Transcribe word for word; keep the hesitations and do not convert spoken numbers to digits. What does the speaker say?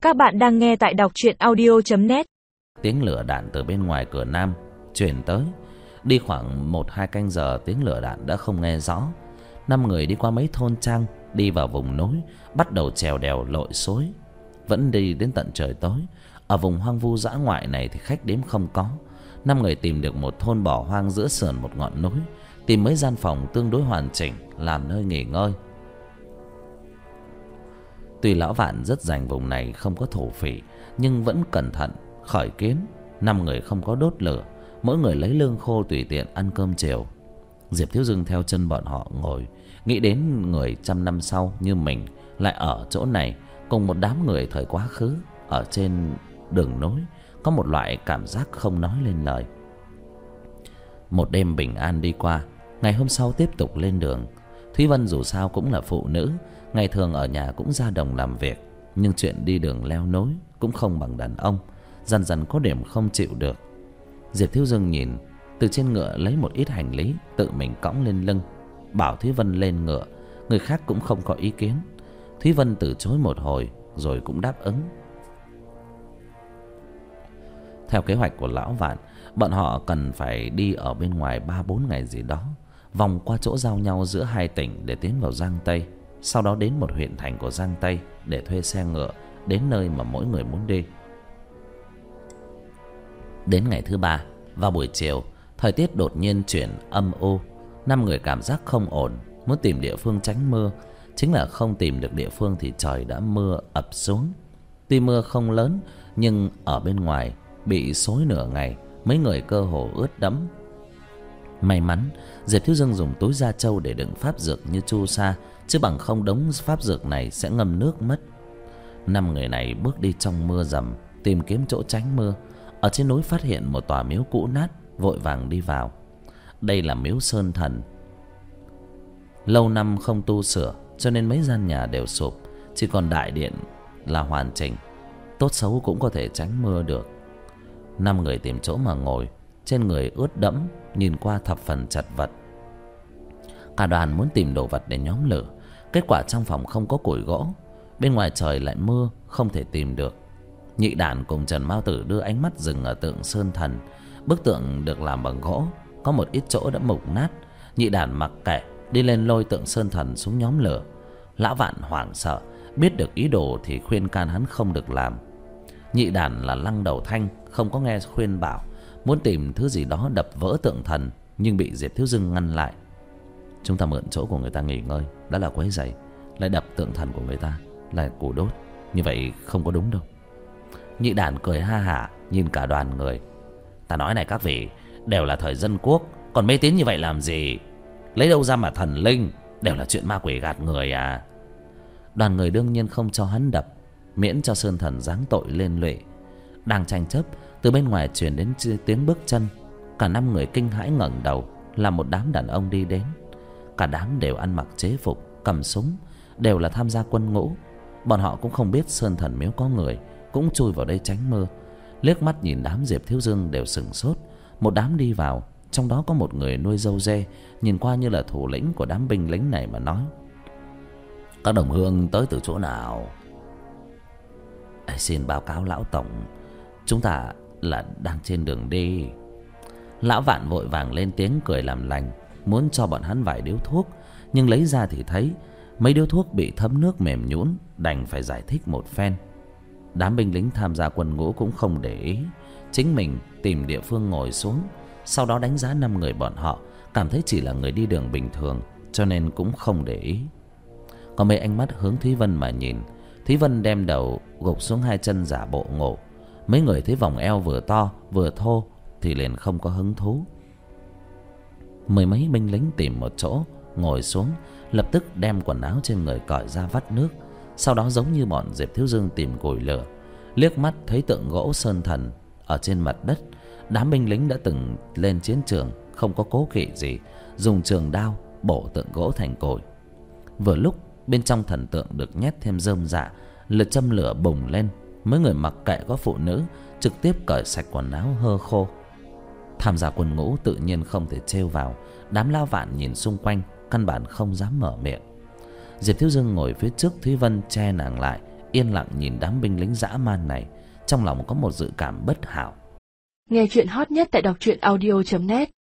Các bạn đang nghe tại đọc truyện audio chấm net. Tiếng lửa đạn từ bên ngoài cửa nam truyền tới. Đi khoảng một hai canh giờ tiếng lửa đạn đã không nghe rõ. Năm người đi qua mấy thôn trang, đi vào vùng núi, bắt đầu trèo đèo lội suối. Vẫn đi đến tận trời tối. Ở vùng hoang vu dã ngoại này thì khách đếm không có. Năm người tìm được một thôn bỏ hoang giữa sườn một ngọn núi, tìm mấy gian phòng tương đối hoàn chỉnh làm nơi nghỉ ngơi. Tuy lão Vạn rất dành vùng này không có thổ phỉ, nhưng vẫn cẩn thận khởi kiến. Năm người không có đốt lửa, mỗi người lấy lương khô tùy tiện ăn cơm chiều. Diệp Thiếu Dưng theo chân bọn họ ngồi, nghĩ đến người trăm năm sau như mình lại ở chỗ này cùng một đám người thời quá khứ ở trên đường núi, có một loại cảm giác không nói lên lời. Một đêm bình an đi qua, ngày hôm sau tiếp tục lên đường. Thúy Vân dù sao cũng là phụ nữ, ngày thường ở nhà cũng ra đồng làm việc, nhưng chuyện đi đường leo núi cũng không bằng đàn ông, dần dần có điểm không chịu được. Diệp Thiếu Dưng nhìn, từ trên ngựa lấy một ít hành lý tự mình cõng lên lưng, bảo Thúy Vân lên ngựa. Người khác cũng không có ý kiến. Thúy Vân từ chối một hồi rồi cũng đáp ứng. Theo kế hoạch của lão Vạn, bọn họ cần phải đi ở bên ngoài ba bốn ngày gì đó, vòng qua chỗ giao nhau giữa hai tỉnh để tiến vào Giang Tây, sau đó đến một huyện thành của Giang Tây để thuê xe ngựa đến nơi mà mỗi người muốn đi. Đến ngày thứ ba, vào buổi chiều, thời tiết đột nhiên chuyển âm u. Năm người cảm giác không ổn, muốn tìm địa phương tránh mưa. Chính là không tìm được địa phương thì trời đã mưa ập xuống. Tuy mưa không lớn, nhưng ở bên ngoài bị xối nửa ngày, mấy người cơ hồ ướt đẫm. May mắn Diệp Thiếu Dưng dùng túi da trâu để đựng pháp dược như chu sa, chứ bằng không đống pháp dược này sẽ ngâm nước mất. Năm người này bước đi trong mưa rầm, tìm kiếm chỗ tránh mưa. Ở trên núi phát hiện một tòa miếu cũ nát, vội vàng đi vào. Đây là miếu Sơn Thần, lâu năm không tu sửa, cho nên mấy gian nhà đều sụp, chỉ còn đại điện là hoàn chỉnh, tốt xấu cũng có thể tránh mưa được. Năm người tìm chỗ mà ngồi, trên người ướt đẫm, nhìn qua thập phần chật vật. Cả đoàn muốn tìm đồ vật để nhóm lửa, kết quả trong phòng không có củi gỗ, bên ngoài trời lại mưa, không thể tìm được. Nhị Đản cùng Trần Mao Tử đưa ánh mắt dừng ở tượng Sơn Thần. Bức tượng được làm bằng gỗ, có một ít chỗ đã mục nát. Nhị Đản mặc kệ, đi lên lôi tượng Sơn Thần xuống nhóm lửa. Lão Vạn hoảng sợ, biết được ý đồ thì khuyên can hắn không được làm. Nhị Đản là lăng đầu thanh, không có nghe khuyên bảo, muốn tìm thứ gì đó đập vỡ tượng thần, nhưng bị Diệp Thiếu Dưng ngăn lại. Chúng ta mượn chỗ của người ta nghỉ ngơi, đã là quấy rầy, lại đập tượng thần của người ta là củ đốt, như vậy không có đúng đâu. Nhị Đản cười ha hả nhìn cả đoàn người. Ta nói này các vị, đều là thời dân quốc, còn mê tín như vậy làm gì? Lấy đâu ra mà thần linh, đều là chuyện ma quỷ gạt người à. Đoàn người đương nhiên không cho hắn đập, miễn cho Sơn Thần giáng tội lên lụy. Đang tranh chấp, từ bên ngoài truyền đến tiếng bước chân. Cả năm người kinh hãi ngẩng đầu, là một đám đàn ông đi đến. Cả đám đều ăn mặc chế phục, cầm súng, đều là tham gia quân ngũ. Bọn họ cũng không biết Sơn Thần miếu có người, cũng chui vào đây tránh mưa. Liếc mắt nhìn đám Diệp Thiếu Dưng đều sửng sốt. Một đám đi vào, trong đó có một người nuôi râu dê, nhìn qua như là thủ lĩnh của đám binh lính này mà nói: các đồng hương tới từ chỗ nào? Xin báo cáo lão tổng, chúng ta là đang trên đường đi. Lão Vạn vội vàng lên tiếng cười làm lành, muốn cho bọn hắn vài điếu thuốc, nhưng lấy ra thì thấy mấy điếu thuốc bị thấm nước mềm nhũn, đành phải giải thích một phen. Đám binh lính tham gia quân ngũ cũng không để ý, chính mình tìm địa phương ngồi xuống, sau đó đánh giá năm người bọn họ, cảm thấy chỉ là người đi đường bình thường, cho nên cũng không để ý. Có mấy ánh mắt hướng Thúy Vân mà nhìn. Thúy Vân đem đầu gục xuống hai chân giả bộ ngủ. Mấy người thấy vòng eo vừa to vừa thô thì liền không có hứng thú. Mười mấy binh lính tìm một chỗ ngồi xuống, lập tức đem quần áo trên người cởi ra vắt nước. Sau đó giống như bọn Diệp Thiếu Dưng tìm củi lửa, liếc mắt thấy tượng gỗ Sơn Thần ở trên mặt đất. Đám binh lính đã từng lên chiến trường, không có cố kỵ gì, dùng trường đao bổ tượng gỗ thành củi. Vừa lúc bên trong thần tượng được nhét thêm rơm rạ, lửa châm lửa bùng lên. Mấy người mặc kệ có phụ nữ, trực tiếp cởi sạch quần áo hơ khô. Tham gia quân ngũ tự nhiên không thể trêu vào. Đám Lao Vạn nhìn xung quanh, căn bản không dám mở miệng. Diệp Thiếu Dương ngồi phía trước Thúy Vân che nàng lại, yên lặng nhìn đám binh lính dã man này, trong lòng có một dự cảm bất hảo. Nghe chuyện hot nhất tại đọc truyện audio chấm net.